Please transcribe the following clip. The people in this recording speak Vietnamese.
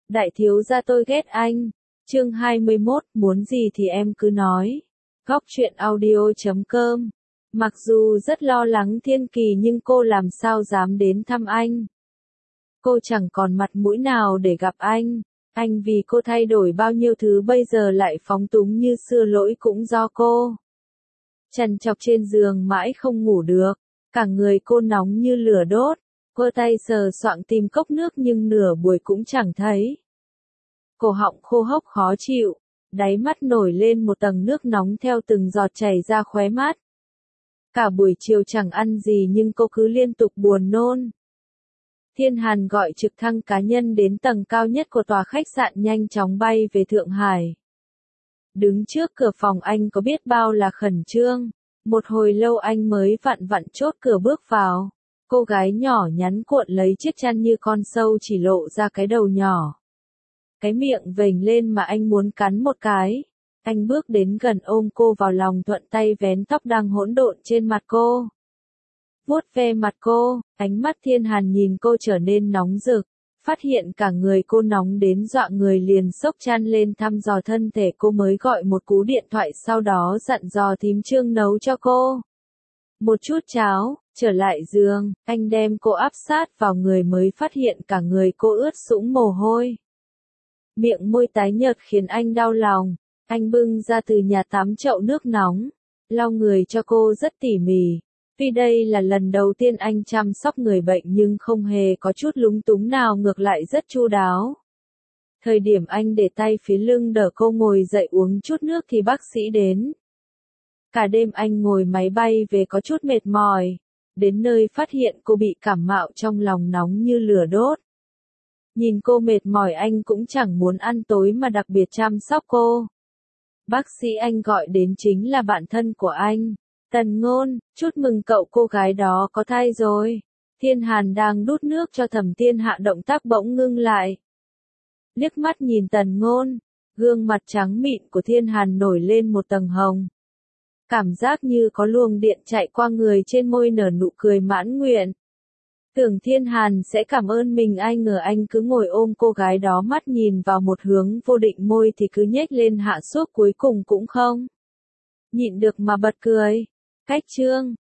Đại thiếu gia tôi ghét anh. Chương 21, muốn gì thì em cứ nói. Góc truyện audio.com. Mặc dù rất lo lắng Thiên Kỳ nhưng cô làm sao dám đến thăm anh. Cô chẳng còn mặt mũi nào để gặp anh. Anh vì cô thay đổi bao nhiêu thứ bây giờ lại phóng túng như xưa, lỗi cũng do cô. Trằn trọc trên giường mãi không ngủ được. Cả người cô nóng như lửa đốt. Cô tay sờ soạng tìm cốc nước nhưng nửa buổi cũng chẳng thấy. Cổ họng khô hốc khó chịu. Đáy mắt nổi lên một tầng nước nóng theo từng giọt chảy ra khóe mắt. Cả buổi chiều chẳng ăn gì nhưng cô cứ liên tục buồn nôn. Thiên Hàn gọi trực thăng cá nhân đến tầng cao nhất của tòa khách sạn nhanh chóng bay về Thượng Hải. Đứng trước cửa phòng anh có biết bao là khẩn trương. Một hồi lâu anh mới vặn vặn chốt cửa bước vào. Cô gái nhỏ nhắn cuộn lấy chiếc chăn như con sâu chỉ lộ ra cái đầu nhỏ. Cái miệng vểnh lên mà anh muốn cắn một cái. Anh bước đến gần ôm cô vào lòng, thuận tay vén tóc đang hỗn độn trên mặt cô. Vuốt ve mặt cô, ánh mắt Thiên Hàn nhìn cô trở nên nóng rực. Phát hiện cả người cô nóng đến dọa người liền xốc chăn lên thăm dò thân thể cô, mới gọi một cú điện thoại sau đó dặn dò thím Trương nấu cho cô một chút cháo. Trở lại giường, anh đem cô áp sát vào người mới phát hiện cả người cô ướt sũng mồ hôi. Miệng môi tái nhợt khiến anh đau lòng. Anh bưng ra từ nhà tắm chậu nước nóng, lau người cho cô rất tỉ mỉ. Tuy đây là lần đầu tiên anh chăm sóc người bệnh nhưng không hề có chút lúng túng nào, ngược lại rất chu đáo. Thời điểm anh để tay phía lưng đỡ cô ngồi dậy uống chút nước thì bác sĩ đến. Cả đêm anh ngồi máy bay về có chút mệt mỏi. Đến nơi phát hiện cô bị cảm mạo, trong lòng nóng như lửa đốt. Nhìn cô mệt mỏi anh cũng chẳng muốn ăn tối mà đặc biệt chăm sóc cô. Bác sĩ anh gọi đến chính là bạn thân của anh, Tần Ngôn. Chúc mừng cậu, cô gái đó có thai rồi. Thiên Hàn đang đút nước cho Thẩm Thiên Hạ, động tác bỗng ngưng lại. Liếc mắt nhìn Tần Ngôn, gương mặt trắng mịn của Thiên Hàn nổi lên một tầng hồng. Cảm giác như có luồng điện chạy qua người, trên môi nở nụ cười mãn nguyện. Tưởng Thiên Hàn sẽ cảm ơn mình, ai ngờ anh cứ ngồi ôm cô gái đó, mắt nhìn vào một hướng vô định, môi thì cứ nhếch lên hạ xuống, cuối cùng cũng không nhịn được mà bật cười. Cách chương